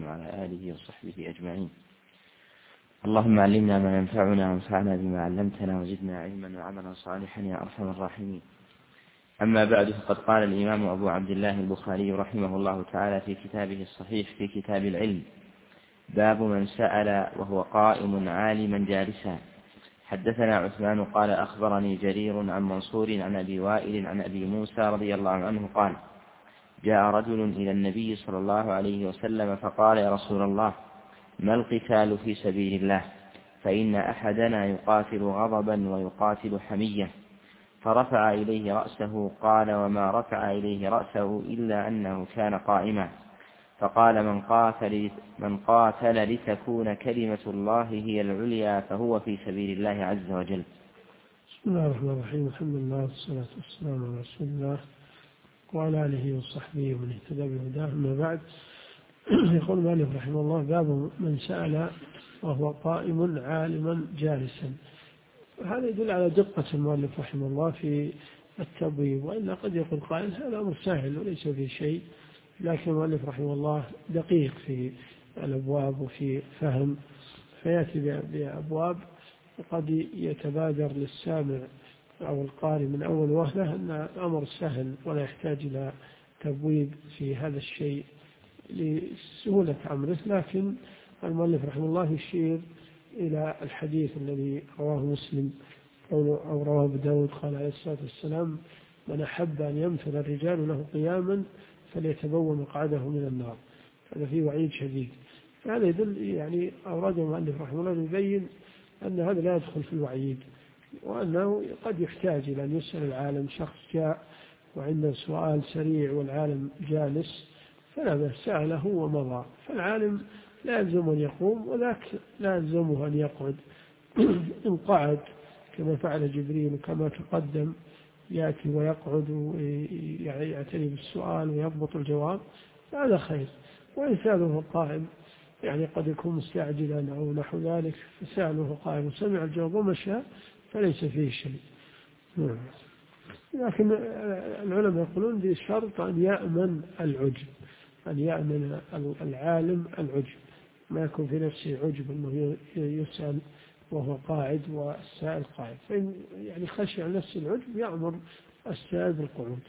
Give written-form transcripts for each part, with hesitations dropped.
وعلى آله وصحبه أجمعين. اللهم علمنا ما ينفعنا وانفعنا بما علمتنا وزدنا علما وعملا صالحا يا أرحم الراحمين. أما بعد، فقد قال الإمام أبو عبد الله البخاري رحمه الله تعالى في كتابه الصحيح في كتاب العلم: باب من سأل وهو قائم عالما جالسا. حدثنا عثمان قال أخبرني جرير عن منصور عن أبي وائل عن أبي موسى رضي الله عنه قال: جاء رجل إلى النبي صلى الله عليه وسلم فقال: يا رسول الله، ما القتال في سبيل الله؟ فإن أحدنا يقاتل غضبا ويقاتل حمية. فرفع إليه رأسه. قال: وما رفع إليه رأسه إلا أنه كان قائما. فقال: من قاتل لتكون كلمة الله هي العليا فهو في سبيل الله عز وجل. بسم الله الرحمن الرحيم. الحمد لله والصلاة والسلام على رسول الله وعلى آله وصحبه ومن اهتدى بهداه. أما بعد، يقول المؤلف رحمه الله: باب من سأل وهو قائم عالما جالسا. هذا يدل على دقة المؤلف رحمه الله في التبويب، وإلا قد يقول قائل هذا أمر سهل وليس فيه شيء، لكن المؤلف رحمه الله دقيق في الأبواب وفي فهم، فيأتي بأبواب قد يتبادر للسامع أو القارئ من أول وهلة أن الأمر سهل ولا يحتاج إلى تبويب في هذا الشيء لسهولة أمره، لكن المؤلف رحمه الله يشير إلى الحديث الذي رواه مسلم أو رواه أبو داود قال عليه الصلاة والسلام: من أحب أن يمثل الرجال له قياما فليتبوأ مقعده من النار. هذا فيه وعيد شديد. فهذا يدل يعني أورده المؤلف رحمه الله يبين أن هذا لا يدخل في الوعيد، وأنه قد يحتاج إلى أن يسأل العالم. شخص جاء وعنده سؤال سريع والعالم جالس فلا بأس، سأله ومضى، فالعالم لا يلزم أن يقوم وذاك لا يلزمه أن يقعد. إن قعد كما فعل جبريل وكما تقدم يأتي ويقعد ويعتني بالسؤال ويضبط الجواب هذا خير. وإن سأله قائم يعني قد يكون مستعجلا أو نحو ذلك، فسأله قائم وسمع الجواب ومشى فليس فيه شيء. لكن العلماء يقولون بشرط أن يأمن العجب، أن يأمن العالم العجب، ما يكون في نفسه عجب أنه يسأل وهو قاعد والسائل قاعد، فإن يعني خشي عن نفسه العجب يأمر السائل بالقعود.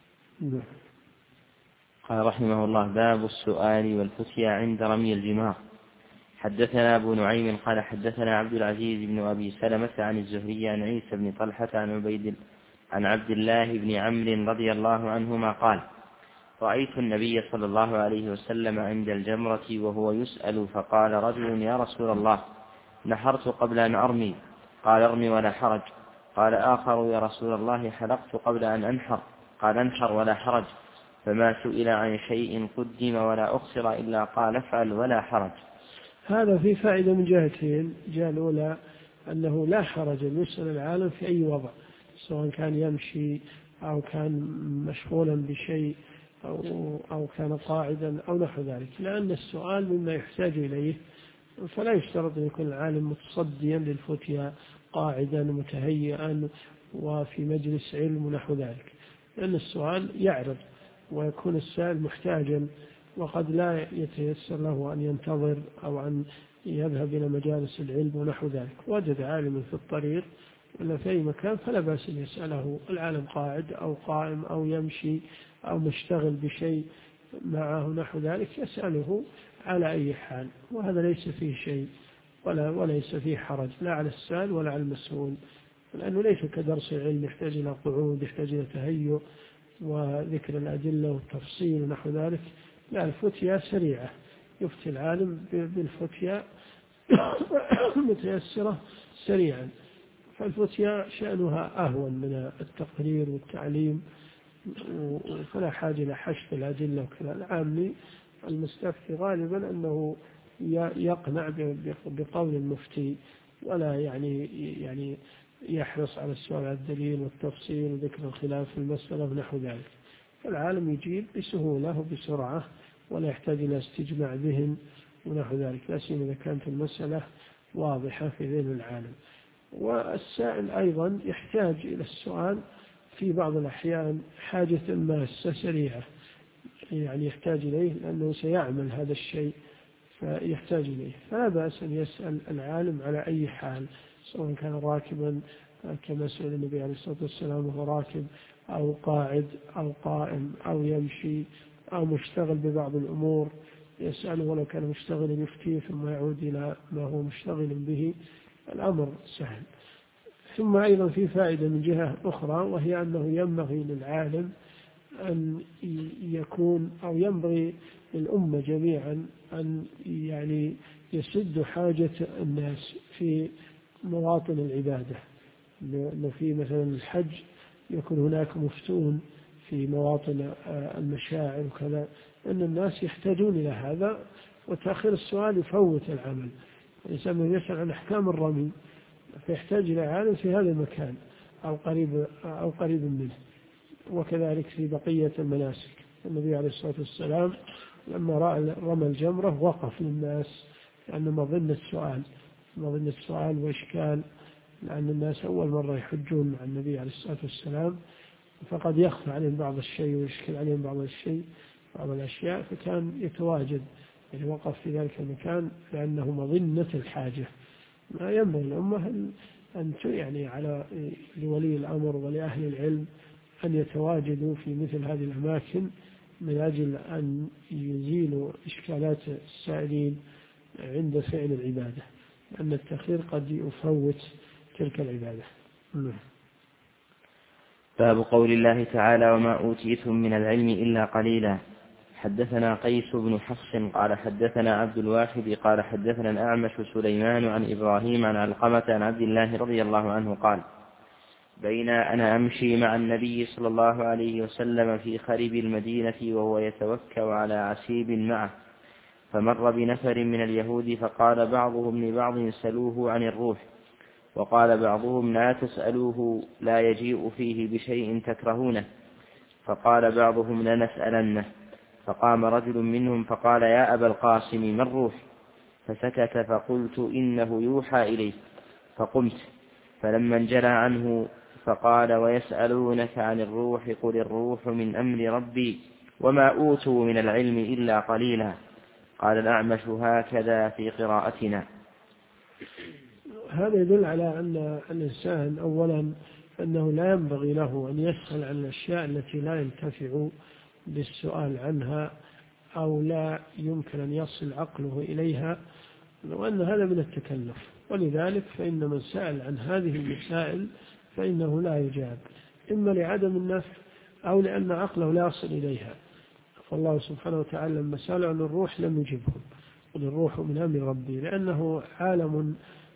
قال رحمه الله: باب السؤال والفتيا عند رمي الجمار. حدثنا أبو نعيم قال حدثنا عبد العزيز بن أبي سلمة عن الزهري عن عيسى بن طلحة عن عبد الله بن عمرو رضي الله عنهما قال: رأيت النبي صلى الله عليه وسلم عند الجمرة وهو يسأل، فقال رجل: يا رسول الله، نحرت قبل أن أرمي. قال: ارمي ولا حرج. قال آخر: يا رسول الله، حلقت قبل أن أنحر. قال: انحر ولا حرج. فما سئل عن شيء قدم ولا أخسر إلا قال: افعل ولا حرج. هذا في فائدة من جهتين. الجهة الأولى أنه لا حرج أن يسأل العالم في أي وضع، سواء كان يمشي أو كان مشغولا بشيء أو كان قاعدا أو نحو ذلك، لأن السؤال مما يحتاج إليه، فلا يشترط أن يكون العالم متصديا للفتيا قاعدا متهيئا وفي مجلس علم ونحو ذلك، لأن السؤال يعرض ويكون السائل محتاجا وقد لا يتيسر له أن ينتظر أو أن يذهب إلى مجالس العلم ونحو ذلك. وجد عالما في الطريق ولا في أي مكان فلا بأس أن يسأله. العالم قاعد أو قائم أو يمشي أو مشتغل بشيء معه نحو ذلك يسأله على أي حال، وهذا ليس فيه شيء وليس فيه حرج لا على السائل ولا على المسؤول، لأنه ليس كدرس العلم يحتاج إلى قعود، يحتاج إلى تهيؤ وذكر الأدلة والتفصيل ونحو ذلك. لا، الفتيا سريعة، يفتي العالم بالفتيا متيسرة سريعا، فالفتيا شأنها أهون من التقرير والتعليم، فلا حاجة إلى حشد الأدلة وكذا. العامي المستفتي غالبا أنه يقنع بقول المفتي ولا يعني يحرص على السؤال عن الدليل والتفصيل وذكر الخلاف في المسألة ونحو ذلك. فالعالم يجيب بسهولة وبسرعة ولا يحتاج إلى استجماع ذهن ونحو ذلك، لا سيما إذا كانت المسألة واضحة في ذهن العالم. والسائل أيضا يحتاج إلى السؤال في بعض الأحيان حاجة ماسة سريعة، يعني يحتاج إليه لأنه سيعمل هذا الشيء فيحتاج إليه، فلا بأس أن يسأل العالم على أي حال، سواء كان راكبا كما سئل النبي عليه الصلاة والسلام وهو راكب، أو قاعد أو قائم أو يمشي أو مشتغل ببعض الأمور يسأله، ولو كان مشتغلا يفتيه ثم يعود إلى ما هو مشتغل به، الأمر سهل. ثم أيضا في فائدة من جهة أخرى، وهي أنه ينبغي للعالم أن يكون، أو ينبغي للأمة جميعا أن يعني يسد حاجة الناس في مواطن العبادة. لو في مثلا الحج يكون هناك مفتون في مواطن المشاعر وكذا، أن الناس يحتاجون إلى هذا، وتأخير السؤال يفوت العمل. الإنسان يسأل عن أحكام الرمي فيحتاج إلى عالم في هذا المكان أو قريب منه. وكذلك في بقية المناسك، النبي عليه الصلاة والسلام لما رأى رمى الجمرة وقف للناس، لأنه مظن السؤال وإشكال، لأن الناس أول مرة يحجون مع النبي عليه الصلاة والسلام، فقد يخفى عليهم بعض الشيء ويشكل عليهم بعض الأشياء، فكان يتواجد، يعني وقف في ذلك المكان لأنه مظنة الحاجة. ما ينبغي الأمة أن يعني على لولي الأمر ولأهل العلم أن يتواجدوا في مثل هذه الأماكن من أجل أن يزيلوا إشكالات السائلين عند فعل العبادة، لأن التأخير قد يفوت تلك العبادة. باب قول الله تعالى: وما أوتيتم من العلم إلا قليلا. حدثنا قيس بن حفص قال حدثنا عبد الواحد قال حدثنا الأعمش سليمان عن إبراهيم عن علقمة عن عبد الله رضي الله عنه قال: بين أنا أمشي مع النبي صلى الله عليه وسلم في خرب المدينة وهو يتوكأ على عسيب معه، فمر بنفر من اليهود، فقال بعضهم لبعض: سلوه عن الروح. وقال بعضهم: لا تسألوه، لا يجيء فيه بشيء تكرهونه. فقال بعضهم: لنسألنه. فقام رجل منهم فقال: يا أبا القاسم، ما الروح؟ فسكت، فقلت: إنه يوحى إليه. فقمت، فلما انجلى عنه فقال: ويسألونك عن الروح، قل الروح من أمر ربي، وما أوتوا من العلم إلا قليلا. قال الأعمش: هكذا في قراءتنا. هذا يدل على أن الإنسان أولا أنه لا ينبغي له أن يسأل عن الأشياء التي لا ينتفع بالسؤال عنها، أو لا يمكن أن يصل عقله إليها، وأن هذا من التكلف. ولذلك فإن من سأل عن هذه المسائل فإنه لا يجاب، إما لعدم النفع أو لأن عقله لا يصل إليها. فالله سبحانه وتعالى لما سأل عن الروح لم يجبهم، قل الروح من أمر ربي، لأنه عالم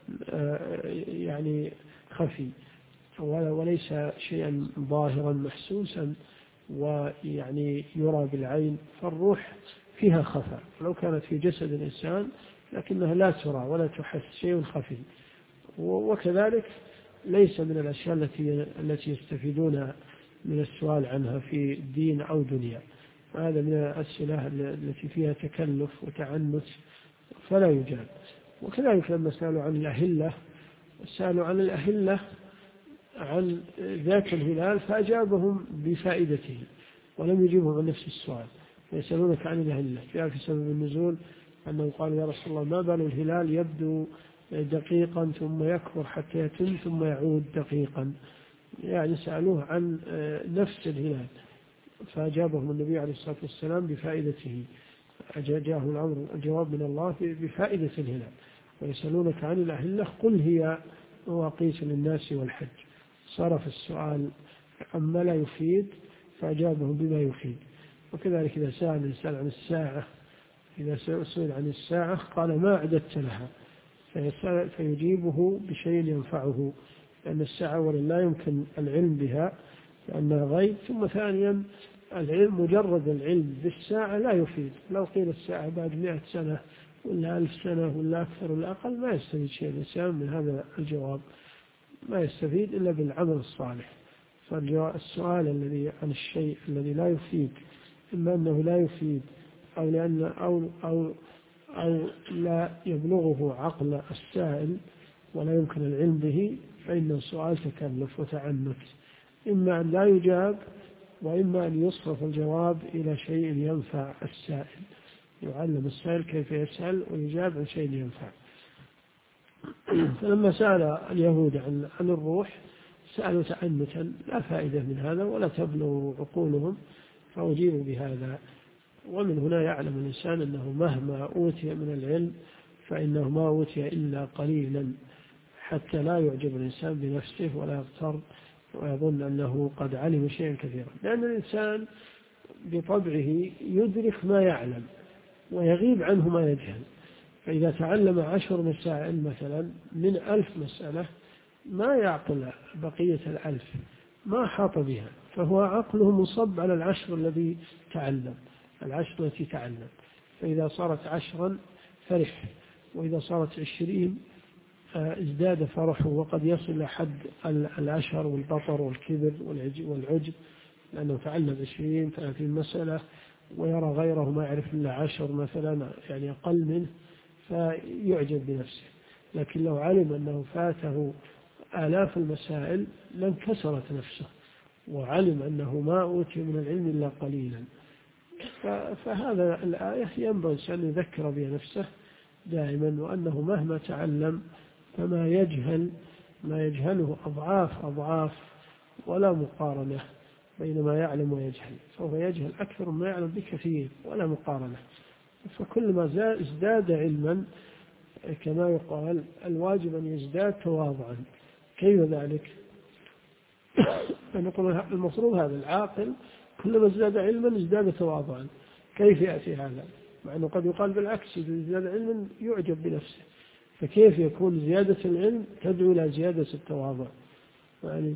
يعني خفي وليس شيئا ظاهرا محسوسا ويعني يرى بالعين. فالروح فيها خفاء، لو كانت في جسد الإنسان لكنها لا ترى ولا تحس، شيء خفي. وكذلك ليس من الأشياء التي يستفيدون من السؤال عنها في دين أو دنيا. هذا من الأسئلة التي فيها تكلف وتعنت فلا يجاب. وكذلك لما سألوا عن الأهلة، سألوا عن الأهلة عن ذات الهلال فأجابهم بفائدته ولم يجيبهم عن نفس السؤال. يسألونك عن الأهلة، جاء في سبب النزول أنه قال: يا رسول الله، ما بال الهلال يبدو دقيقا ثم يكبر حتى يتم ثم يعود دقيقا؟ يعني سألوه عن نفس الهلال، فأجابهم النبي عليه الصلاة والسلام بفائدته. جاءه الجواب من الله بفائدة الهلال. ويسألونك عن الأهلة قل هي مواقيت للناس والحج. صرف السؤال عما لا يفيد فأجابهم بما يفيد. وكذلك إذا سأل الإنسان عن الساعة، إذا سئل عن الساعة قال: ما أعددت لها؟ فيجيبه بشيء ينفعه، لأن الساعة أولا لا يمكن العلم بها لأنها غيب، ثم ثانيا العلم مجرد العلم بالساعة لا يفيد. لو قيل الساعة بعد 100 سنة ولا 1000 سنة ولا أكثر ولا أقل ما يستفيد شيء الإنسان من هذا الجواب، ما يستفيد إلا بالعمل الصالح. فالسؤال الذي عن الشيء الذي لا يفيد، إما أنه لا يفيد أو لأن أو لا يبلغه عقل السائل ولا يمكن العلم به، فإن السؤال تكلف وتعنت، إما أن لا يجاب وإما أن يصرف الجواب إلى شيء ينفع السائل. يعلم السائل كيف يسأل ويجاب عن شيء ينفع. فلما سأل اليهود عن الروح سألوا تعنتا لا فائدة من هذا ولا تبلغ عقولهم، فأجيبوا بهذا. ومن هنا يعلم الإنسان أنه مهما أوتي من العلم فإنه ما أوتي إلا قليلا، حتى لا يعجب الإنسان بنفسه ولا يغتر ويظن أنه قد علم شيئا كثيرا، لأن الإنسان بطبعه يدرك ما يعلم ويغيب عنه ما يجهل. فإذا تعلم 10 مسائل مثلا من 1000 مسألة ما يعقل بقية 1000، ما حاط بها، فهو عقله مصب على 10 الذي تعلم، 10 التي تعلم. فإذا صارت 10 فرح، وإذا صارت 20 ازداد فرحه، وقد يصل إلى حد العشر والبطر والكبر والعجب، لأنه تعلم 20-30 مسألة ويرى غيره ما يعرف إلا 10 مثلا، يعني أقل منه، فيعجب بنفسه. لكن لو علم أنه فاته آلاف المسائل لانكسرت نفسه، وعلم أنه ما أوتي من العلم إلا قليلا. فهذا الآية ينبغي أن يذكر بها نفسه دائما، وأنه مهما تعلم فما يجهل ما يجهله أضعاف ولا مقارنة بين ما يعلم ويجهل، فهو يجهل أكثر ما يعلم بكثير ولا مقارنة. فكل ما ازداد علما كما يقال الواجب أن يزداد تواضعا. كيف ذلك؟ فنقول المفروض هذا العاقل كلما ازداد علما ازداد تواضعا. كيف يأتي هذا؟ مع أنه قد يقال بالعكس، إذا ازداد علما يعجب بنفسه، فكيف يكون زيادة العلم تدعو إلى زيادة التواضع؟ يعني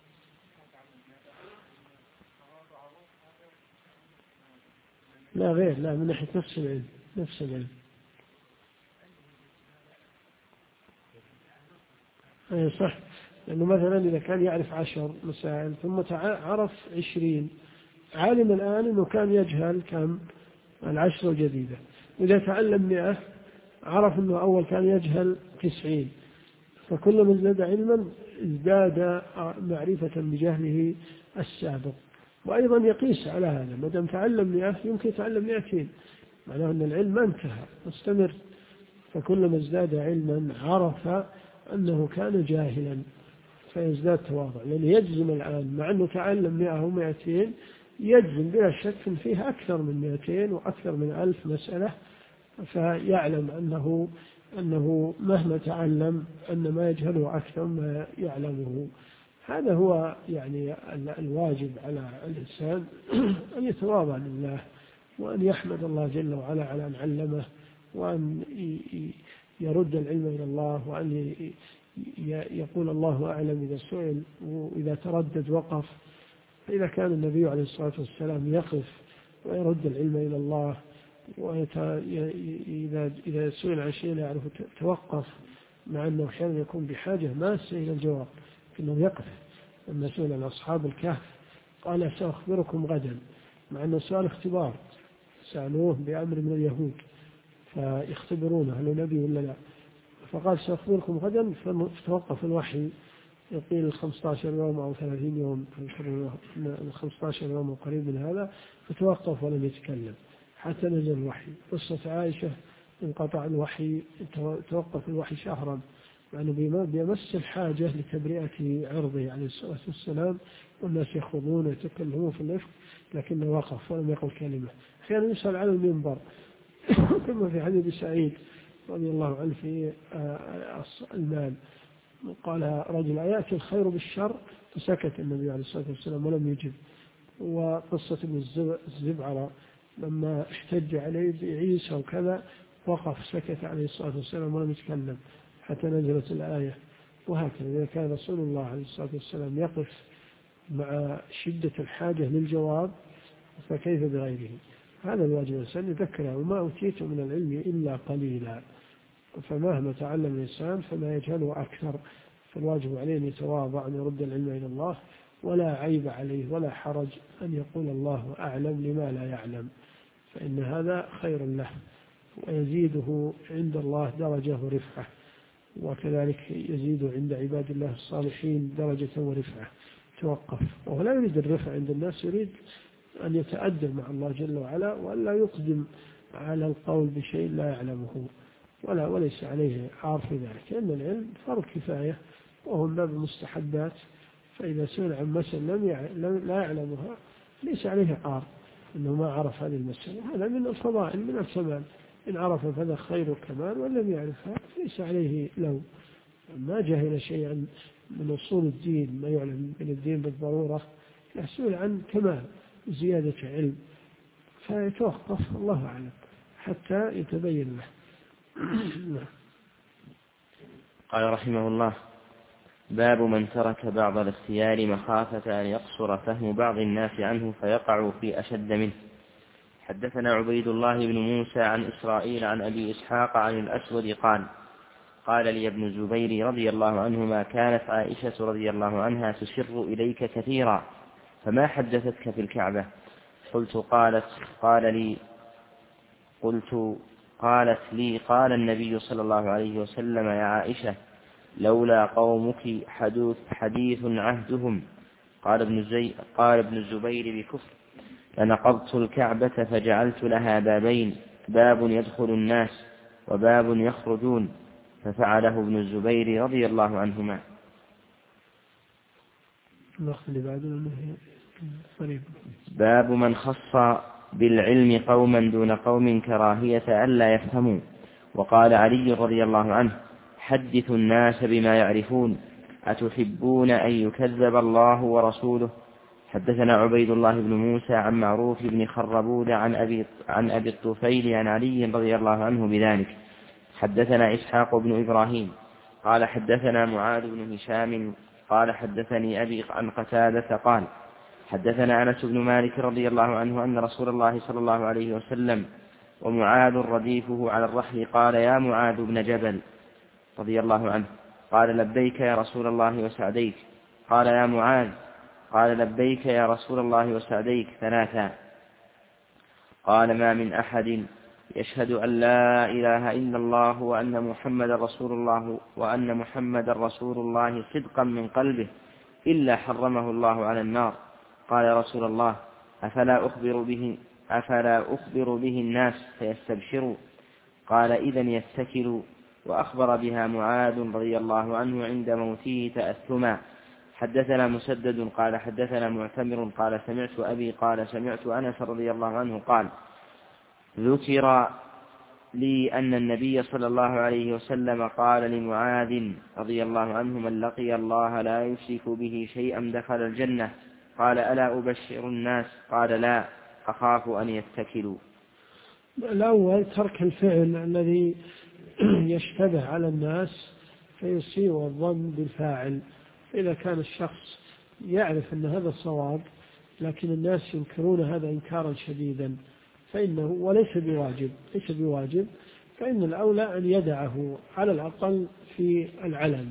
لا غير، لا، من ناحية نفس العلم. أي صح، لأنه مثلا إذا كان يعرف 10 مسائل ثم عرف 20، عالم الآن أنه كان يجهل كم 10 الجديدة، وإذا تعلم 100 عرف أنه أول كان يجهل 90، فكلما ازداد علما ازداد معرفة بجهله السابق. وأيضا يقيس على هذا، ما دام تعلم 100 يمكن يتعلم 200، معناه أن العلم ما انتهى، مستمر. فكلما ازداد علما عرف أنه كان جاهلا فيزداد تواضع، لأنه يجزم الآن مع أنه تعلم 100 و200 يجزم بلا شك فيها أكثر من 200 وأكثر من 1000 مسألة، فيعلم أنه مهما تعلم أن ما يجهله أكثر ما يعلمه. هذا هو يعني الواجب على الإنسان أن يتواضع لله، وأن يحمد الله جل وعلا على أن علمه، وأن يرد العلم إلى الله، وأن يقول الله أعلم إذا سئل، وإذا تردد وقف. فإذا كان النبي عليه الصلاة والسلام يقف ويرد العلم إلى الله، وإذا سئل عن شيء لا يعرف توقف، مع أنه أحيانا يكون بحاجة ماسة إلى الجواب لكنه يقف. لما سئل عن أصحاب الكهف قال سأخبركم غدا، مع أنه سؤال اختبار، سألوه بأمر من اليهود فيختبرونه هل نبي ولا لا، فقال سأخبركم غدا، فتوقف الوحي يقيل 15 يوم أو 30 يوم، 15 يوم قريب من هذا، فتوقف ولم يتكلم حتى نزل الوحي. قصة عائشة انقطع الوحي، توقف الوحي شهرا، لأنه بيمس الحاجة لتبرئة عرضه عليه الصلاة والسلام، والناس يخوضون ويتكلمون في الإفك، لكنه وقف ولم يقل كلمة. أحيانا يسأل على المنبر كما في حديث سعيد رضي الله عنه في المال، قال رجل أيأتي الخير بالشر، فسكت النبي عليه الصلاة والسلام ولم يجب. وقصة ابن الزبعرة لما احتج عليه بعيسى وكذا وقف سكت عليه الصلاة والسلام ولم يتكلم حتى نزلت الآية. وهكذا إذا كان رسول الله عليه الصلاة والسلام يقف مع شدة الحاجة للجواب فكيف بغيره؟ هذا الواجب الإنسان يذكره، وما أوتيت من العلم إلا قليلا. فمهما تعلم الإنسان فما يجهله أكثر، فالواجب عليه أن يتواضع، أن يرد العلم إلى الله، ولا عيب عليه ولا حرج أن يقول الله أعلم لما لا يعلم، فإن هذا خير له ويزيده عند الله درجة ورفعة، وكذلك يزيد عند عباد الله الصالحين درجة ورفعة. توقف، وهو لا يريد الرفع عند الناس، يريد أن يتأدب مع الله جل وعلا، وأن لا يقدم على القول بشيء لا يعلمه وليس عليه عار في ذلك، لأن العلم فرض كفاية وهو من باب المستحبات، فإذا سئل عن مسألة لا يعلمها ليس عليه عار أنه ما عرف هذه المسألة، هذا من الفضائل من الكمال، إن عرف فذا خير الكمال وإن لم يعرفها ليس عليه لو ما جهل شيئا من أصول الدين ما يعلم من الدين بالضرورة، يحصل عن كمال زيادة علم فيتوقف الله أعلم حتى يتبين له. قال رحمه الله: باب من ترك بعض الاختيار مخافة أن يقصر فهم بعض الناس عنه فيقع في أشد منه. حدثنا عبيد الله بن موسى عن إسرائيل عن أبي إسحاق عن الأسود قال لي ابن الزبير رضي الله عنهما: كانت عائشة رضي الله عنها تسر إليك كثيرا، فما حدثتك في الكعبة؟ قالت لي: قال النبي صلى الله عليه وسلم: يا عائشة، لولا قومك حديث عهدهم. قال ابن الزبير بكفر: لنقضت الكعبة فجعلت لها بابين، باب يدخل الناس وباب يخرجون، ففعله ابن الزبير رضي الله عنهما. باب من خص بالعلم قوما دون قوم كراهية ألا يفهموا. وقال علي رضي الله عنه: حدثوا الناس بما يعرفون، أتحبون أن يكذب الله ورسوله؟ حدثنا عبيد الله بن موسى عن معروف بن خربود عن أبي الطفيل عن علي رضي الله عنه بذلك. حدثنا إسحاق بن إبراهيم قال حدثنا معاذ بن هشام قال حدثني أبي عن قتادة قال حدثنا أنس بن مالك رضي الله عنه أن رسول الله صلى الله عليه وسلم ومعاذ رديفه على الرحل قال: يا معاذ بن جبل رضي الله عنه. قال: لبيك يا رسول الله وسعديك. قال: يا معاذ. قال: لبيك يا رسول الله وسعديك 3. قال: ما من أحد يشهد أن لا إله إلا الله وأن محمد رسول الله صدقا من قلبه إلا حرمه الله على النار. قال: يا رسول الله، أفلا أخبر به الناس فيستبشروا؟ قال: إذن يتكلوا. وأخبر بها معاذ رضي الله عنه عند موته تأثما. حدثنا مسدد قال حدثنا معتمر قال سمعت أبي قال سمعت أنس رضي الله عنه قال: ذكر لي أن النبي صلى الله عليه وسلم قال لمعاذ رضي الله عنه: من لقي الله لا يشرك به شيئا دخل الجنة. قال: ألا أبشر الناس؟ قال: لا، أخاف أن يتكلوا. الأول ترك الفعل الذي يشتبه على الناس فيسيء الظن بالفاعل. إذا كان الشخص يعرف أن هذا الصواب لكن الناس ينكرون هذا إنكارا شديدا فإنه وليس بواجب فإن الأولى أن يدعه على الأقل في العلن،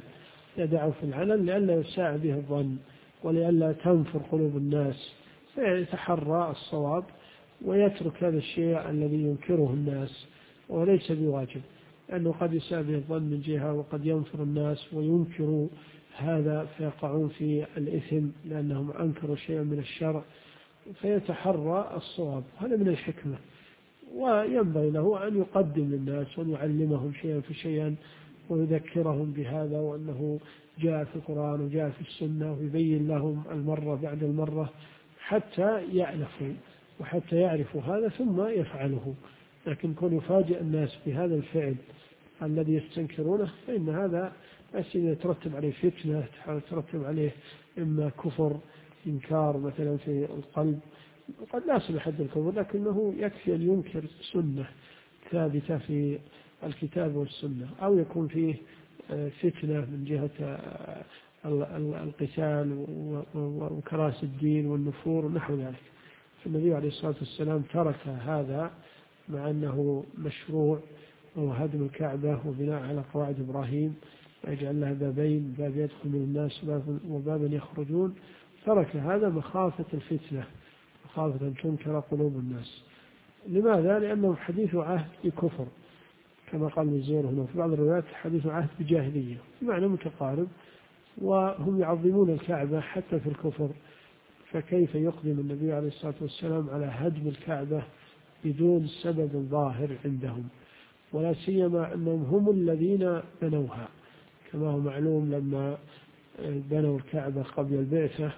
لئلا يساء به الظن ولئلا تنفر قلوب الناس، فيتحرى الصواب ويترك هذا الشيء الذي ينكره الناس وليس بواجب، لأنه قد يساء به الظن من جهة وقد ينفر الناس وينكروا هذا فيقعون في الإثم لأنهم أنكروا شيئا من الشرع، فيتحرى الصواب. هذا من الحكمة، وينبغي له أن يقدم للناس وأن يعلمهم شيئا فشيئا ويذكرهم بهذا وأنه جاء في القرآن وجاء في السنة ويبين لهم المرة بعد المرة حتى يعرفوا وحتى يعرفوا هذا ثم يفعله. لكن كون يفاجئ الناس بهذا الفعل الذي يستنكرونه فإن هذا يترتب عليه فتنة، يترتب عليه إما كفر إنكار مثلا في القلب، وقد لا يصل حد الكفر لكنه يكفي أن ينكر سنة ثابتة في الكتاب والسنة، أو يكون فيه فتنة من جهة القتال وكراس الدين والنفور ونحو ذلك. فالنبي عليه الصلاة والسلام ترك هذا مع أنه مشروع وهو هدم الكعبة وبناء على قواعد إبراهيم ويجعل لها بابين، باب يدخل من الناس وبابا يخرجون. ترك هذا مخافة الفتنة، مخافة أن تنكر قلوب الناس. لماذا؟ لأنه حديث عهد بكفر كما قال الزهري هنا، في بعض الروايات حديث عهد بجاهلية، بمعنى متقارب، وهم يعظمون الكعبة حتى في الكفر، فكيف يقدم النبي عليه الصلاة والسلام على هدم الكعبة بدون سبب ظاهر عندهم، ولا سيما أنهم هم الذين بنوها، كما هو معلوم لما بنوا الكعبة قبل البعثة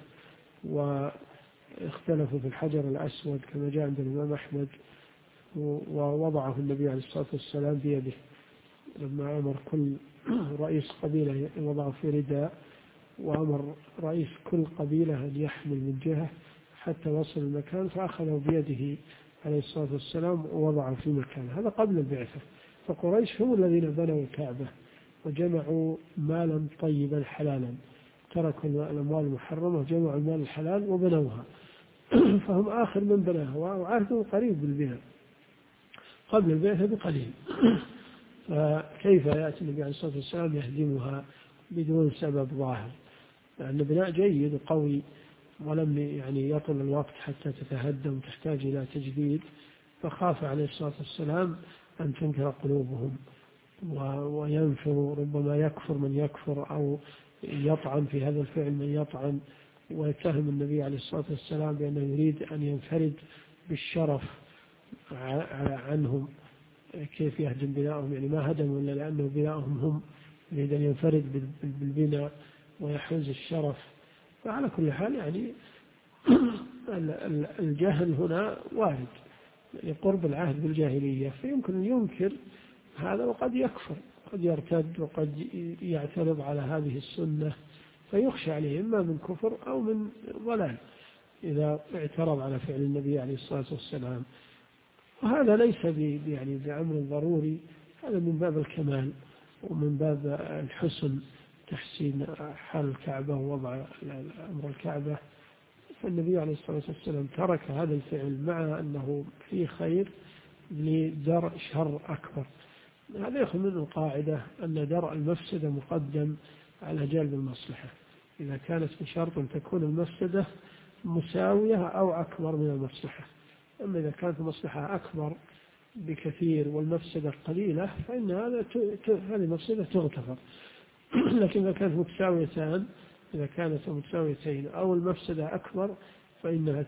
واختلفوا في الحجر الأسود كما جاء عند الإمام أحمد، ووضعه النبي عليه الصلاة والسلام بيده لما أمر كل رئيس قبيلة وضعه في رداء، وأمر رئيس كل قبيلة أن يحمل من جهة حتى وصل المكان، فأخذه بيده عليه الصلاة والسلام ووضعه في مكان. هذا قبل البعثة. فقريش هم الذين بنوا الكعبة وجمعوا مالا طيبا حلالا، تركوا الأموال المحرمة وجمعوا المال الحلال وبنوها. فهم آخر من بناها، وعهدهم قريب بالبناء قبل البعثة بقليل. فكيف يأتي النبي عليه الصلاة والسلام يهدمها بدون سبب ظاهر؟ لأن بناء جيد وقوي ولم يعني يطل الوقت حتى تتهدم تحتاج إلى تجديد، فخاف عليه الصلاة والسلام أن تنكر قلوبهم وينفر، ربما يكفر من يكفر أو يطعن في هذا الفعل من يطعن، ويتهم النبي عليه الصلاة والسلام بأنه يريد أن ينفرد بالشرف عنهم. كيف يهدم بناءهم؟ يعني ما هدموا إلا لأنه بناءهم هم، يريد أن ينفرد بالبناء ويحوز الشرف. فعلى كل حال يعني الجهل هنا وارد لقرب العهد بالجاهلية، فيمكن أن ينكر هذا وقد يكفر، قد يرتد وقد يعترض على هذه السنة، فيخشى عليه إما من كفر أو من ضلال إذا اعترض على فعل النبي عليه الصلاة والسلام. وهذا ليس يعني بأمر ضروري، هذا من باب الكمال ومن باب الحسن، تحسين حال الكعبة ووضع أمر الكعبة. فالنبي عليه الصلاة والسلام ترك هذا الفعل مع أنه فيه خير لدرء شر أكبر. هذا يأخذ منه القاعدة أن درء المفسدة مقدم على جلب المصلحة، إذا كانت بشرط أن تكون المفسدة مساوية أو أكبر من المصلحة. أما إذا كانت المصلحة أكبر بكثير والمفسدة قليلة فإن هذه المفسدة تغتفر. لكن إذا كانت متساويتان، إذا كانت متساويتين أو المفسدة أكبر فإنها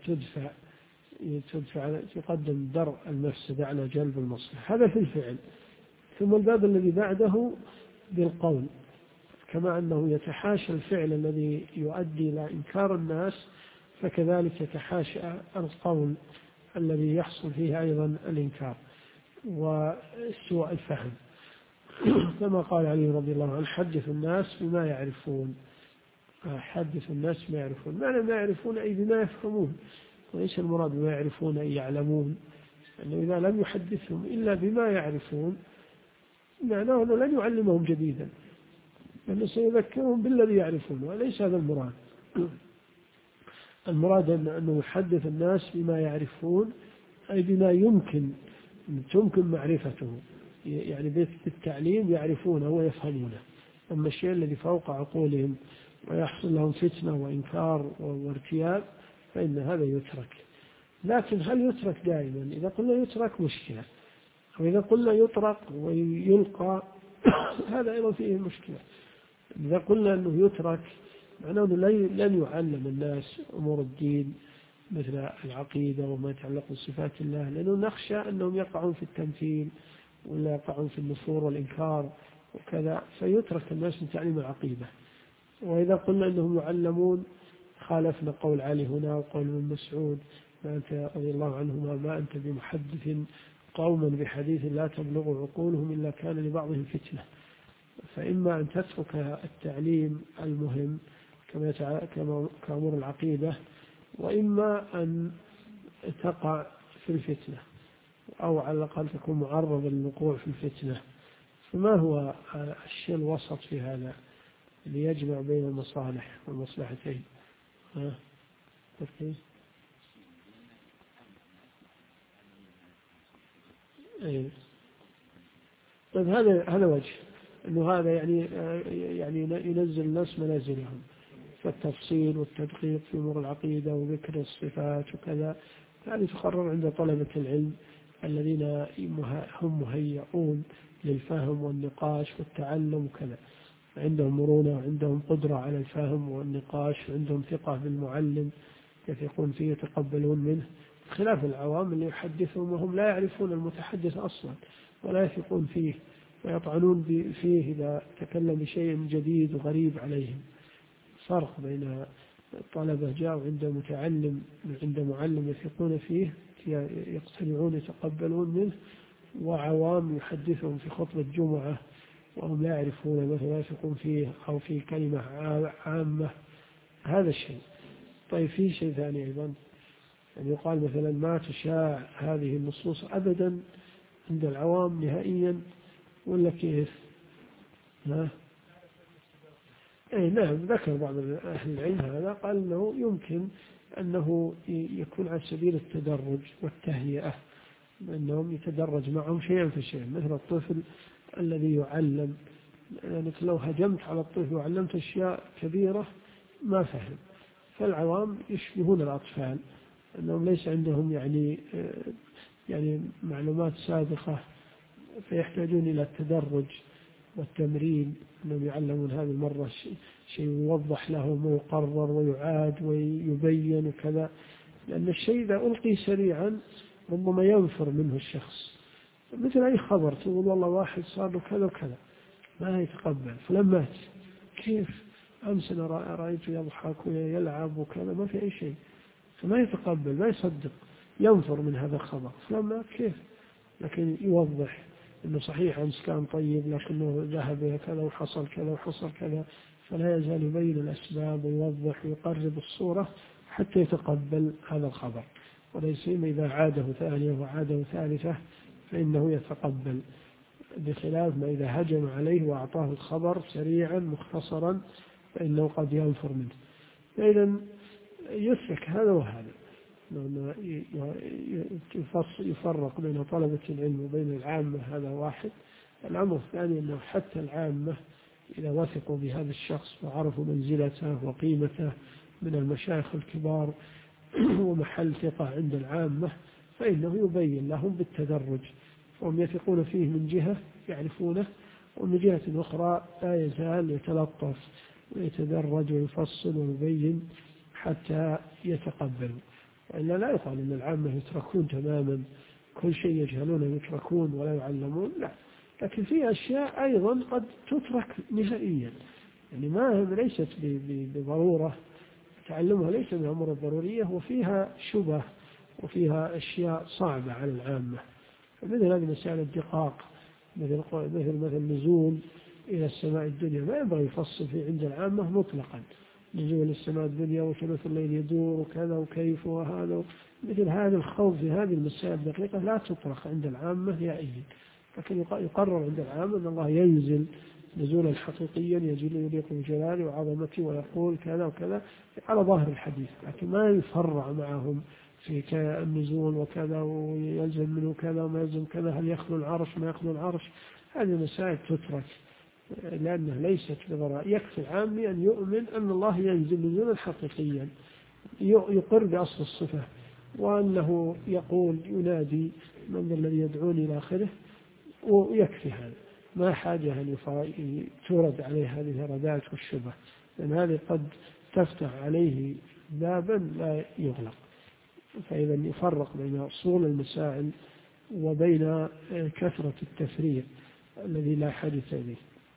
تقدم درء المفسدة على جلب المصلحة. هذا في الفعل. ثم الباب الذي بعده بالقول، كما أنه يتحاشى الفعل الذي يؤدي إلى إنكار الناس، فكذلك يتحاشى القول الذي يحصل فيه أيضا الإنكار وسوء الفهم. كما قال علي رضي الله عنه: حدث الناس بما يعرفون. حدث الناس بما يعرفون، معنى ما يعرفون أي بما يفهمون، وليس المراد بما يعرفون أي يعلمون، أنه إذا لم يحدثهم إلا بما يعرفون معناه أنه لن يعلمهم جديدا، لأنه سيذكرهم بالذي يعرفون، وليس هذا المراد. المراد أنه يحدث الناس بما يعرفون أي بما يمكن معرفته، يعني بالتعليم يعرفونه ويفهمونه. أما الشيء الذي فوق عقولهم ويحصل لهم فتنة وإنكار وارتياب فإن هذا يترك. لكن هل يترك دائما؟ إذا قلنا يترك مشكلة، وإذا قلنا يطرق ويلقى هذا أيضا فيه مشكلة. إذا قلنا أنه يترك معناه أنه لن يعلم الناس أمور الدين مثل العقيدة وما يتعلق بصفات الله، لأنه نخشى أنهم يقعون في التمثيل ولا يقعون في النفور والإنكار وكذا، فيترك الناس من تعليم العقيدة. وإذا قلنا أنهم يعلمون خالفنا قول علي هنا وقول ابن مسعود ما أنت رضي الله عنهما: ما أنت بمحدث قوما بحديث لا تبلغ عقولهم إلا كان لبعضهم فتنة. فإما أن تترك التعليم المهم كأمور العقيدة، وإما أن تقع في الفتنة أو على الأقل تكون معرض للوقوع في الفتنة. فما هو الشيء الوسط في هذا ليجمع بين المصالح والمصلحتين؟ طيب هذا وجه أنه هذا يعني ينزل الناس منازلهم، فالتفصيل والتدقيق في أمور العقيدة وذكر الصفات وكذا هذه تقرر عند طلبة العلم الذين هم مهيئون للفهم والنقاش والتعلم وكذا، عندهم مرونة وعندهم قدرة على الفهم والنقاش وعندهم ثقة بالمعلم يثقون فيه يتقبلون منه، خلاف العوام اللي يحدثهم وهم لا يعرفون المتحدث أصلا ولا يثقون فيه ويطعنون فيه إذا تكلم بشيء جديد وغريب عليهم. فرق بين الطلبة جاءوا عند معلم يثقون فيه يقتنعون يتقبلون منه، وعوام يحدثهم في خطبة جمعة وهم لا يعرفون مثلا يثقون فيه أو في كلمة عامة. هذا الشيء. طيب في شيء ثاني أيضا، يعني يقال مثلا ما تشاع هذه النصوص أبدا عند العوام نهائيا ولا كيف؟ أي نعم، ذكر بعض أهل العلم هذا، قال أنه يمكن أنه يكون على سبيل التدرج والتهيئة، أنهم يتدرج معهم شيئا فشيئا، مثل الطفل الذي يعلم، يعني لو هجمت على الطفل وعلمت أشياء كبيرة ما فهم. فالعوام يشبهون الأطفال أنهم ليس عندهم يعني معلومات سابقة، فيحتاجون إلى التدرج والتمرين، أنهم يعلمون هذه المرة شيء يوضح لهم ويقرر ويعاد ويبين وكذا، لأن الشيء إذا ألقي سريعا ربما ينفر منه الشخص. مثل أي خبر تقول والله واحد صار له كذا وكذا ما يتقبل، فلان مات، كيف؟ أمس أنا رأيته يضحك ويلعب وكذا ما في أي شيء، فما يتقبل ما يصدق، ينفر من هذا الخبر، فلان مات كيف؟ لكن يوضح أنه صحيح أمس كان طيب لكنه ذهب إلى كذا وحصل كذا وحصل كذا، فلا يزال يبين الأسباب ويوضح ويقرب الصورة حتى يتقبل هذا الخبر. وليس إذا عاده ثانية وعاده ثالثة فإنه يتقبل، بخلاف ما إذا هجم عليه وأعطاه الخبر سريعا مختصرا فإنه قد ينفر منه. فإذا يترك هذا وهذا، يفرق بين طلبة العلم وبين العامة، هذا واحد. الأمر الثاني أنه حتى العامة إذا وثقوا بهذا الشخص وعرفوا منزلته وقيمته من المشايخ الكبار ومحل ثقة عند العامة، فإنه يبين لهم بالتدرج، وهم يثقون فيه من جهة يعرفونه، ومن جهة أخرى لا يزال يتلطف ويتدرج ويفصل ويبين حتى يتقبلوا. وإلا لا يقال أن العامة يتركون تماما كل شيء يجهلونه يتركون ولا يعلمون، لا، لكن في أشياء أيضا قد تترك نهائيا، يعني ما ليست بضرورة تعلمها، ليس من الأمور الضرورية، وفيها شبه وفيها أشياء صعبة على العامة، مثل هذه مسائل الدقاق، مثل نزول إلى السماء الدنيا ما ينبغي يفصل فيه عند العامة مطلقا، نزول السماء الدنيا وثلث الليل يدور وكذا وكيف وهذا، مثل هذا الخوف في هذه المسائل الدقيقة لا تطرق عند العامة نهائيا، لكن يقرر عند العامة أن الله ينزل نزولا حقيقيا يليق بجلاله وعظمته ويقول كذا وكذا على ظاهر الحديث، لكن ما يفرع معهم في النزول وكذا ويلزم منه كذا وما يلزم كذا، هل يخلو العرش ما يخلو العرش، هذه مسائل تترك لأنها ليست بضرورة. يكفي العامي أن يؤمن أن الله ينزل نزولا حقيقيا يقر بأصل الصفة، وأنه يقول ينادي من ذا الذي يدعوني إلى آخره، ويكفي هذا، ما حاجة أن تورد عليه هذه الردات والشبه، لأن هذه قد تفتح عليه بابا لا يغلق. فإذا يفرق بين أصول المسائل وبين كثرة التفريق الذي لا حدث به.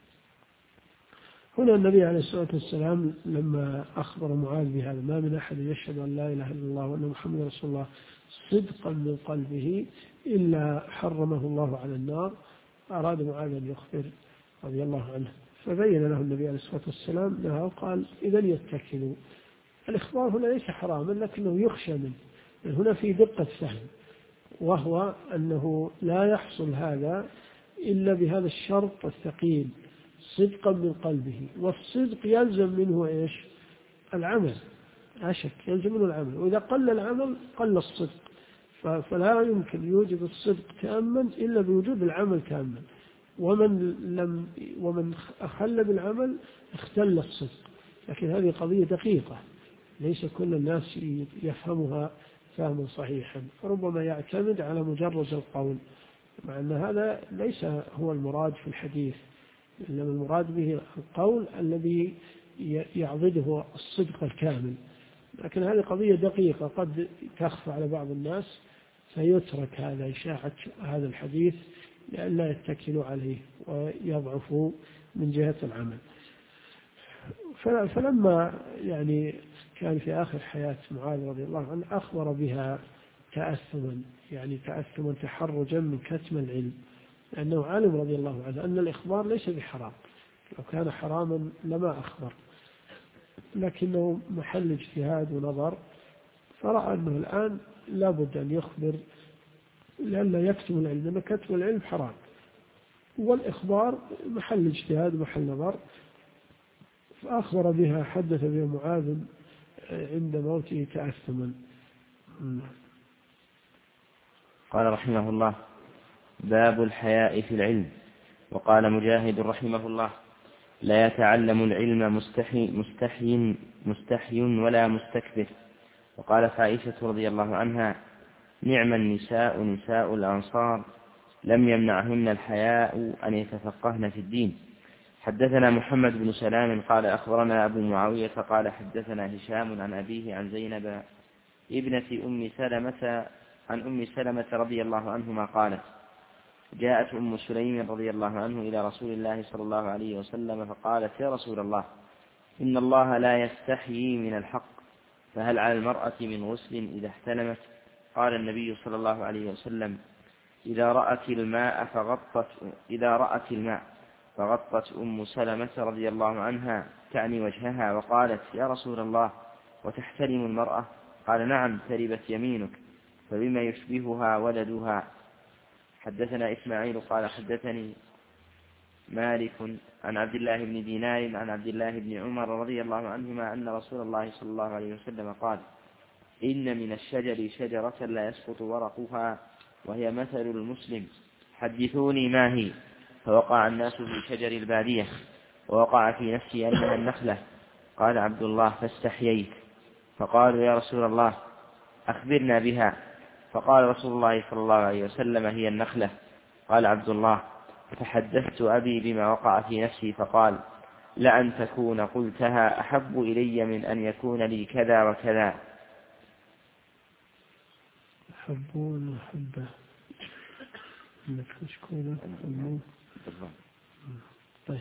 هنا النبي عليه الصلاة والسلام لما أخبر معاذ بهذا، ما من أحد يشهد أن لا إله إلا الله وأن محمد رسول الله صدقا من قلبه إلا حرمه الله على النار، أراد معاذ أن يخبر رضي الله عنه، فبين له النبي عليه الصلاة والسلام لها وقال إذا يتكلوا. الإخبار هنا ليس حراما لكنه يخشى منه، هنا في دقة فهم، وهو أنه لا يحصل هذا إلا بهذا الشرط الثقيل صدقا من قلبه، والصدق يلزم منه إيش؟ العمل، لا شك يلزم منه العمل، وإذا قل العمل قل الصدق، فلا يمكن يوجد الصدق تاما إلا بوجود العمل تاما، ومن أخل بالعمل اختل الصدق. لكن هذه قضية دقيقة ليس كل الناس يفهمها فهما صحيحا، فربما يعتمد على مجرد القول، مع أن هذا ليس هو المراد في الحديث، إنما المراد به القول الذي يعضده الصدق الكامل، لكن هذه قضية دقيقة قد تخفى على بعض الناس، فيترك هذا إشاعة هذا الحديث لئلا يتكلوا عليه ويضعفوا من جهة العمل. فلما يعني كان في آخر حياة معاذ رضي الله عنه أخبر بها تأثما، يعني تأثما تحرجا من كتم العلم، لأنه علم رضي الله عنه أن الإخبار ليس بحرام، لو كان حراما لما أخبر، لكنه محل اجتهاد ونظر، فرأى أنه الآن لابد أن يخبر لئلا يكتم العلم، لأن كتم العلم حرام، والإخبار محل اجتهاد ومحل نظر، فأخبر بها، حدث بها معاذ عند موته تأثما. قال رحمه الله: باب الحياء في العلم. وقال مجاهد رحمه الله: لا يتعلم العلم مستحي ولا مستكبر. وقالت عائشة رضي الله عنها: نعم النساء نساء الأنصار لم يمنعهن الحياء أن يتفقهن في الدين. حدثنا محمد بن سلام قال أخبرنا أبو معاوية قال حدثنا هشام عن أبيه عن زينب ابنة عن أم سلمة رضي الله عنهما قالت: جاءت أم سليم رضي الله عنه إلى رسول الله صلى الله عليه وسلم فقالت: يا رسول الله، إن الله لا يستحيي من الحق، فهل على المرأة من غسل إذا احتلمت؟ قال النبي صلى الله عليه وسلم: إذا رأت الماء فغطت أم سلمة رضي الله عنها تعني وجهها وقالت: يا رسول الله، وتحتلم المرأة؟ قال: نعم، تربت يمينك، فبما يشبهها ولدها. حدثنا إسماعيل قال حدثني مالك عن عبد الله بن دينار عن عبد الله بن عمر رضي الله عنهما أن رسول الله صلى الله عليه وسلم قال: إن من الشجر شجرة لا يسقط ورقها وهي مثل المسلم، حدثوني ما هي؟ فوقع الناس في شجر البادية، ووقع في نفسي أنها النخلة. قال عبد الله: فاستحييت. فقالوا: يا رسول الله، أخبرنا بها. فقال رسول الله صلى الله عليه وسلم: هي النخلة. قال عبد الله: فحدثت أبي بما وقع في نفسي، فقال: لأن تكون قلتها أحب إلي من أن يكون لي كذا وكذا. يحبون وحبه انك تشكون يحبون. طيب،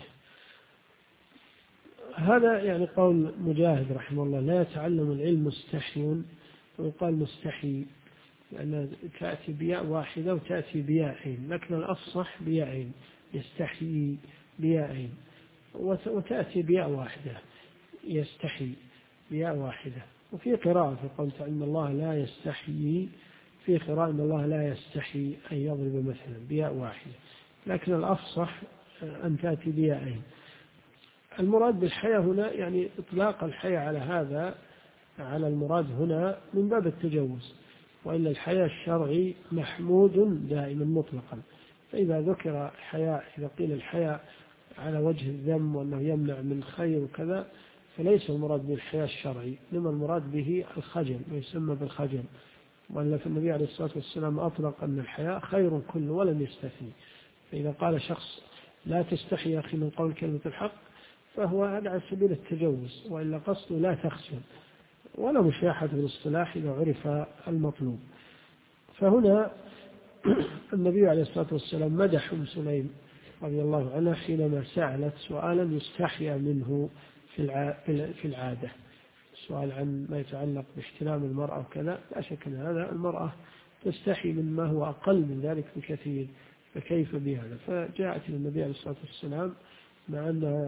هذا يعني قول مجاهد رحمه الله: لا يتعلم العلم مستحي، ويقال مستحي لأن تأتي بياء واحدة وتأتي بياءين، لكن الأفصح بياءين، يستحي بياءين، وتأتي بياء واحدة يستحي بياء واحدة. وفي قراءة في قول إن الله لا يستحي، في قراءة إن الله لا يستحي أن يضرب مثلا بياء واحدة، لكن الأفصح أن تأتي بياءين. المراد بالحياة هنا يعني إطلاق الحياة على هذا، على المراد هنا من باب التجوز، وإلا الحياء الشرعي محمود دائما مطلقا. فإذا ذكر حياء، إذا قيل الحياء على وجه الذم وأنه يمنع من خير وكذا، فليس المراد بالحياء الشرعي، إنما المراد به الخجل، ويسمى بالخجل. وأن في النبي عليه الصلاة والسلام أطلق أن الحياء خير كله ولم يستثني. فإذا قال شخص: لا تستحي يا أخي من قول كلمة الحق، فهو هذا على سبيل التجوز، وإلا قصده لا تخجل، ولا مشاحة في الاصطلاح إذا عرف المطلوب. فهنا النبي عليه الصلاة والسلام مدح أم سليم رضي الله عنها حينما سألت سؤالا يستحيا منه في العادة، سؤال عن ما يتعلق باحتلام المرأة وكذا. لا شك أن هذا المرأة تستحي مما هو أقل من ذلك بكثير، فكيف بهذا؟ فجاءت للنبي عليه الصلاة والسلام مع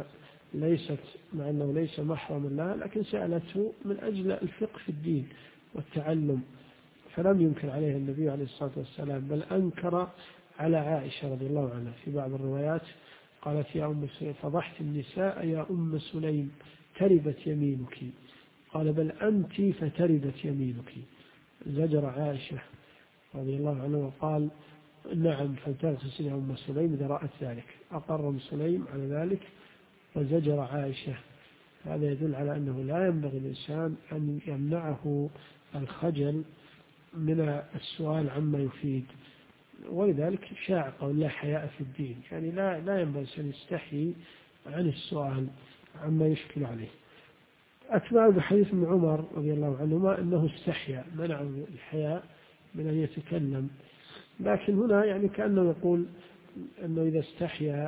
أنه ليس محرما لها، لكن سألته من أجل الفقه في الدين والتعلم، فلم ينكر عليه النبي عليه الصلاة والسلام، بل أنكر على عائشة رضي الله عنها. في بعض الروايات قالت: يا أم سليم، فضحت النساء يا أم سليم، تربت يمينك. قال: بل أنت فتربت يمينك. زجر عائشة رضي الله عنها وقال: نعم، فلتغتسل يا أم سليم إذا رأت ذلك. أقر أم سليم على ذلك وزجر عائشة. هذا يدل على أنه لا ينبغي الإنسان أن يمنعه الخجل من السؤال عما يفيد، ولذلك شاع قول لا حياء في الدين، يعني لا ينبغي أن يستحي عن السؤال عما يشكل عليه. أتباع بحديث ابن عمر رضي الله عنهما أنه استحيا، منع الحياء من أن يتكلم. لكن هنا يعني كأنه يقول أنه إذا استحيا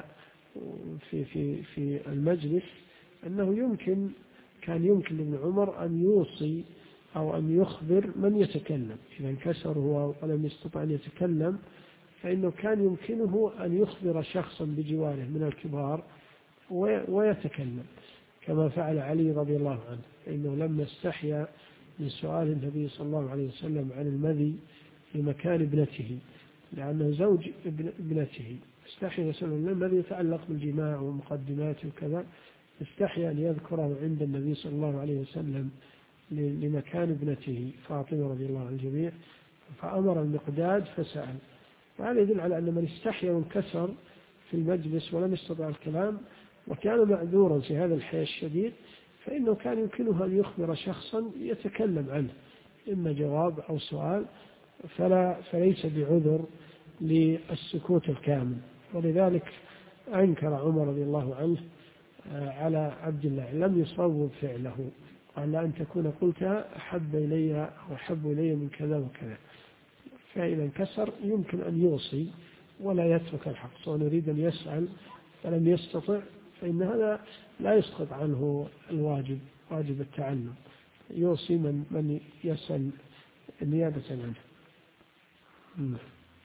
في المجلس أنه كان يمكن لابن عمر أن يوصي أو أن يخبر من يتكلم. إذا انكسر هو ولم يستطع أن يتكلم فإنه كان يمكنه أن يخبر شخصا بجواره من الكبار ويتكلم، كما فعل علي رضي الله عنه، فإنه لما استحيا من سؤال النبي صلى الله عليه وسلم عن المذي في مكان ابنته، لأنه زوج ابنته، استحيا يسأل المذي يتعلق بالجماع ومقدماته وكذا، استحيا أن يذكره عند النبي صلى الله عليه وسلم لمكان ابنته فاطمة رضي الله عن الجميع، فأمر المقداد فسأل. وهذا يدل على أن من استحيا وانكسر في المجلس ولم يستطع الكلام وكان معذورا في هذا الحياء الشديد، فإنه كان يمكنه أن يخبر شخصا يتكلم عنه، إما جواب أو سؤال، فليس بعذر للسكوت الكامل. ولذلك أنكر عمر رضي الله عنه على عبد الله، لم يصوب فعله، قال أن تكون قلتها أحب إلي أو أحب إلي من كذا وكذا. فإذا انكسر يمكن أن يوصي ولا يترك الحق، سواء يريد أن يسأل فلم يستطع فإن هذا لا يسقط عنه الواجب، واجب التعلم، يوصي من يسأل نيابة عنه.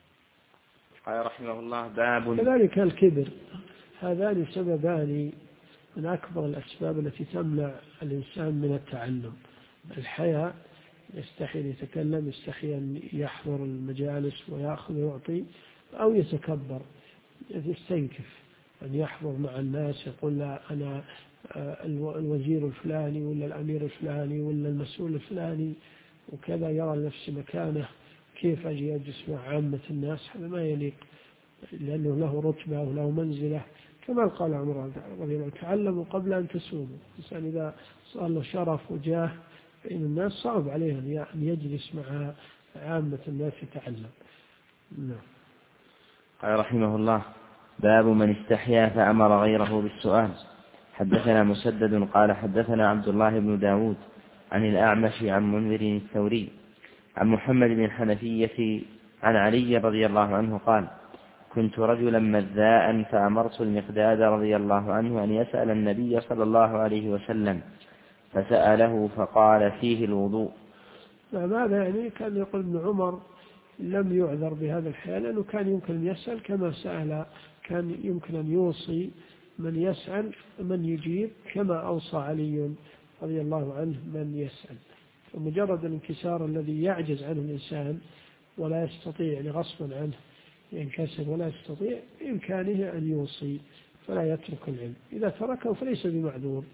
قال رحمه الله باب. كذلك الكبر، هذان سببان من أكبر الأسباب التي تمنع الإنسان من التعلم. الحياء، يستحي أن يتكلم، يستحي أن يحضر المجالس ويأخذ ويعطي، أو يتكبر يستنكف أن يحضر مع الناس، يقول لا أنا الوزير الفلاني ولا الأمير الفلاني ولا المسؤول الفلاني وكذا، يرى نفسه مكانه، كيف أجي أجلس مع عامة الناس؟ هذا ما يليق، لأنه له رتبة وله منزلة، كما قال عمر رضي الله عنه تعلموا قبل أن تسودوا. الإنسان إذا صار له شرف وجاه فإن الناس صعب عليه أن يجلس مع عامة الناس يتعلم. قال رحمه الله باب من استحيا فأمر غيره بالسؤال. حدثنا مسدد قال حدثنا عبد الله بن داود عن الأعمش عن منذر الثوري عن محمد بن الحنفية عن علي رضي الله عنه قال كنت رجلا مذاء فأمرت المقداد رضي الله عنه أن يسأل النبي صلى الله عليه وسلم فسأله فقال فيه الوضوء. ماذا يعني؟ كان يقول ابن عمر لم يعذر بهذا الحال، لأنه كان يمكن أن يسأل كما سأل، كان يمكن أن يوصي من يسأل من يجيب، كما أوصى علي رضي الله عنه من يسأل. فمجرد الانكسار الذي يعجز عنه الإنسان ولا يستطيع لغصبا عنه ينكسر ولا يستطيع، بإمكانه أن يوصي فلا يترك العلم، إذا تركه فليس بمعذور.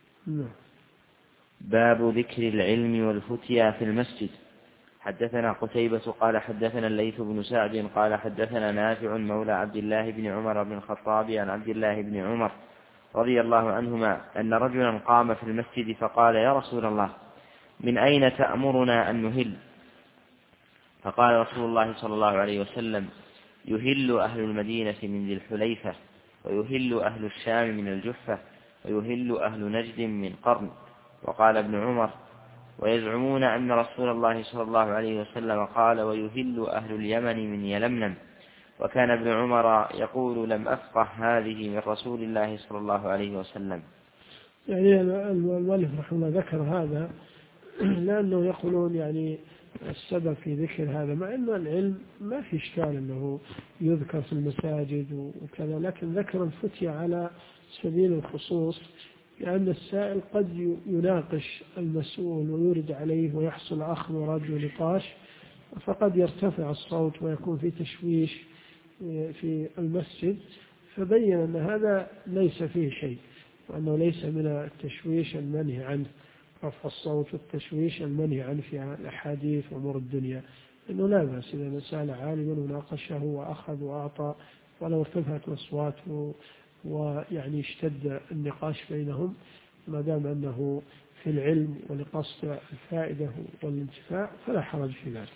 باب ذكر العلم والفتيا في المسجد. حدثنا قتيبة قال حدثنا الليث بن سعد قال حدثنا نافع مولى عبد الله بن عمر بن الخطاب عن عبد الله بن عمر رضي الله عنهما أن رجلا قام في المسجد فقال يا رسول الله من أين تأمرنا أن نهل؟ فقال رسول الله صلى الله عليه وسلم يهل أهل المدينة من ذي الحليفة، ويهل أهل الشام من الجحفة، ويهل أهل نجد من قرن. وقال ابن عمر ويزعمون أن رسول الله صلى الله عليه وسلم قال ويهل أهل اليمن من يلملم. وكان ابن عمر يقول لم أفقه هذه من رسول الله صلى الله عليه وسلم. يعني المؤلف رحمه الله ذكر هذا لأنه يقولون يعني السبب في ذكر هذا، مع أن العلم ما في إشكال أنه يذكر في المساجد وكذا، لكن ذكر الفتية على سبيل الخصوص، لأن السائل قد يناقش المسؤول ويرد عليه ويحصل أخذ ورد ونقاش، فقد يرتفع الصوت ويكون في تشويش في المسجد، فبين أن هذا ليس فيه شيء، وأنه ليس من التشويش المنهي عنه، رفع الصوت والتشويش المنهي عنه في الأحاديث وأمور الدنيا، إنه لا بأس إذا سأل عالما وناقشه وأخذ وأعطى، ولو ارتفعت الأصوات ويعني اشتد النقاش بينهم، ما دام أنه في العلم ولقصد الفائدة والانتفاع فلا حرج في ذلك.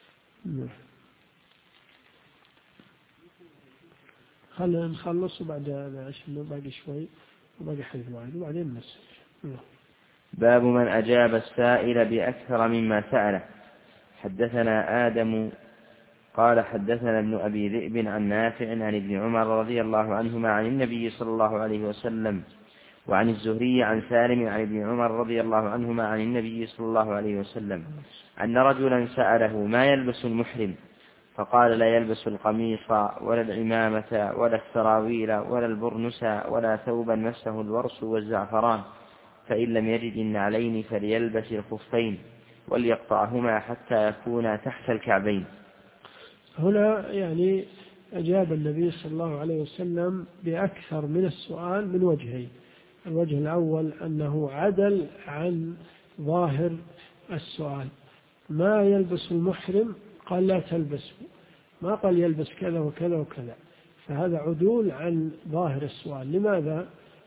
خلينا نخلص وبعد عشان باقي شوي وباقي حديث واحد وبعدين نسأل. باب من أجاب السائل بأكثر مما سأله. حدثنا آدم قال حدثنا ابن أبي ذئب عن نافع عن ابن عمر رضي الله عنهما عن النبي صلى الله عليه وسلم، وعن الزهري عن سالم عن ابن عمر رضي الله عنهما عن النبي صلى الله عليه وسلم أن رجلا سأله ما يلبس المحرم، فقال لا يلبس القميص ولا العمامة ولا السراويل ولا البرنس ولا ثوبا مسه الورس والزعفران، فإن لم يجد النعلين فليلبس الخفين وليقطعهما حتى يكونا تحت الكعبين. هنا يعني أجاب النبي صلى الله عليه وسلم بأكثر من السؤال من وجهين. الوجه الأول أنه عدل عن ظاهر السؤال، ما يلبس المحرم قال لا تلبسه، ما قال يلبس كذا وكذا وكذا، فهذا عدول عن ظاهر السؤال. لماذا؟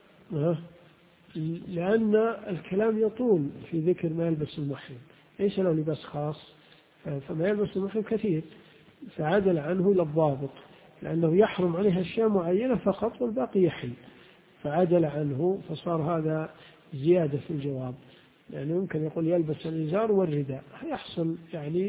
لأن الكلام يطول في ذكر ما يلبس المحرم، ليس له لباس خاص، فما يلبس المحرم كثير، فعدل عنه إلى الضابط، لأنه يحرم عليه أشياء معينة فقط والباقي يحل، فعدل عنه، فصار هذا زيادة في الجواب. يعني يمكن يقول يلبس الإزار والرداء، يحصل يعني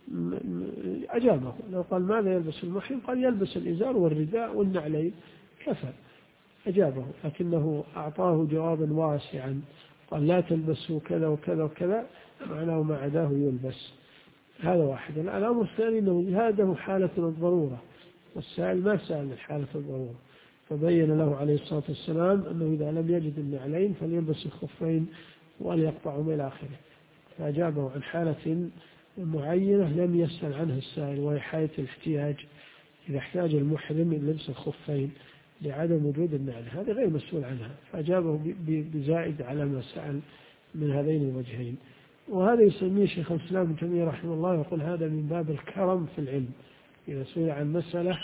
أجابه. لو قال ماذا يلبس المحرم قال يلبس الإزار والرداء والنعلين كفى، أجابه. لكنه أعطاه جوابا واسعا، قال لا تلبسوا كذا وكذا وكذا، معناه ما عداه يلبس. هذا واحد. الأمر الثاني أنه هذا حالة الضرورة، والسائل ما سأل من حالة الضرورة، فبين له عليه الصلاة والسلام أنه إذا لم يجد النعلين فليلبس الخفين وليقطعهما إلى آخره، فأجابه عن حالة معينة لم يسأل عنها السائل، وهي حالة الاحتياج، إذا احتاج المحرم للبس الخفين لعدم وجود النعل، هذا غير مسؤول عنها، فأجابه بزائد على ما سأل من هذين الوجهين. وهذا يسميه شيخ الإسلام ابن تيمية رحمه الله، يقول هذا من باب الكرم في العلم. إذا سئل عن مسألة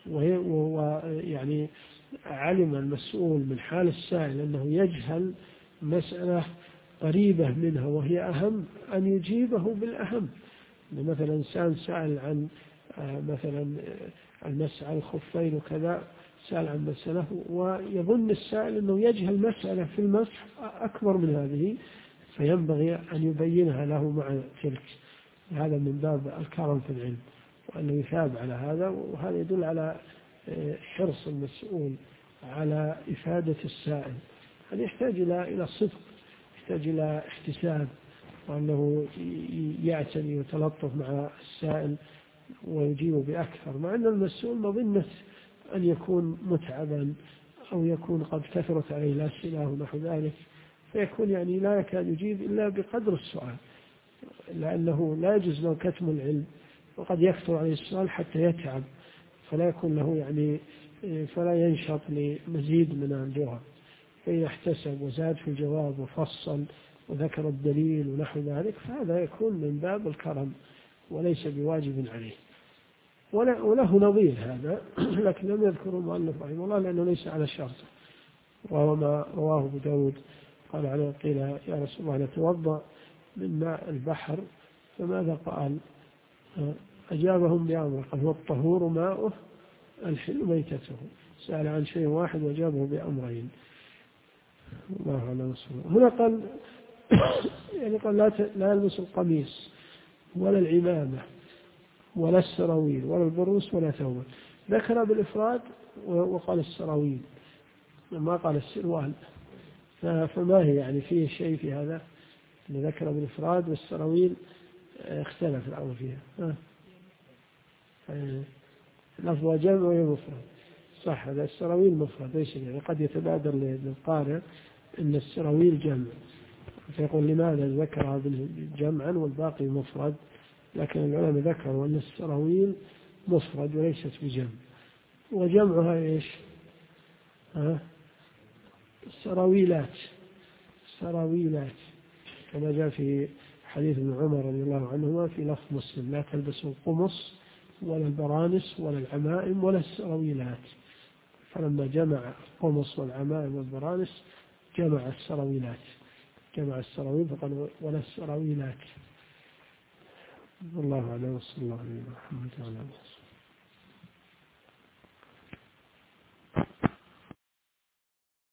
ويعني علم المسؤول من حال السائل أنه يجهل مسألة قريبة منها وهي أهم، أن يجيبه بالأهم. مثلا إنسان سأل عن مثلا المسح على الخفين وكذا، سأل عن مسألة ويظن السائل أنه يجهل مسألة في المسح أكبر من هذه، فينبغي أن يبينها له مع تلك. هذا من باب الكرم في العلم، وأنه يثاب على هذا، وهذا يدل على حرص المسؤول على إفادة السائل. هذا يحتاج إلى صدق، يحتاج إلى احتساب، وأنه يعتني ويتلطف مع السائل ويجيب بأكثر، مع أن المسؤول مظنة أن يكون متعبا أو يكون قد كثرت عليه الأسئلة ونحو ذلك، فيكون يعني لا يكاد يجيب إلا بقدر السؤال، لأنه لا يجوز له كتم العلم، وقد يكثر عليه السؤال حتى يتعب، فلا يكون له يعني فلا ينشط لمزيد من الجواب. فإذا احتسب وزاد في الجواب وفصل وذكر الدليل ونحو ذلك، فهذا يكون من باب الكرم وليس بواجب عليه. وله نظير هذا لكن لم يذكر المؤلف رحمه الله لأنه ليس على شرطه، وهو ما رواه أبو داود قال عليه قيل يا رسول الله نتوضأ من ماء البحر، فماذا قال؟ أجابهم بأمر، قال هو الطهور ماؤه الحل ميتته. سأل عن شيء واحد وجابه بأمرين. الله عليه وسلم. هنا قال يعني قال لا يلبس القميص ولا العمامة ولا السراويل ولا البروس ولا ثوبا، ذكر بالإفراد وقال السراويل، ما قال السروال، فما هي يعني فيه شيء في هذا اللي ذكر بالإفراد، والسراويل اختلف الأمر فيها. لفظ جمع وهي مفرد، صح، هذا السراويل مفرد ليس يعني، قد يتبادر للقارئ أن السراويل جمع، فيقول لماذا ذكرها جمعا والباقي مفرد، لكن العلماء ذكروا أن السراويل مفرد وليست بجمع. وجمعها إيش؟ السراويلات كما جاء في حديث ابن عمر رضي الله عنهما في لفظ مسلم لا تلبسوا القمص ولا البرانس ولا العمائم ولا السراويلات، فلما جمع القمص والعمائم والبرانس جمع السراويل فقال ولا السراويلات. الله عليه وصلى الله عليه وسلم.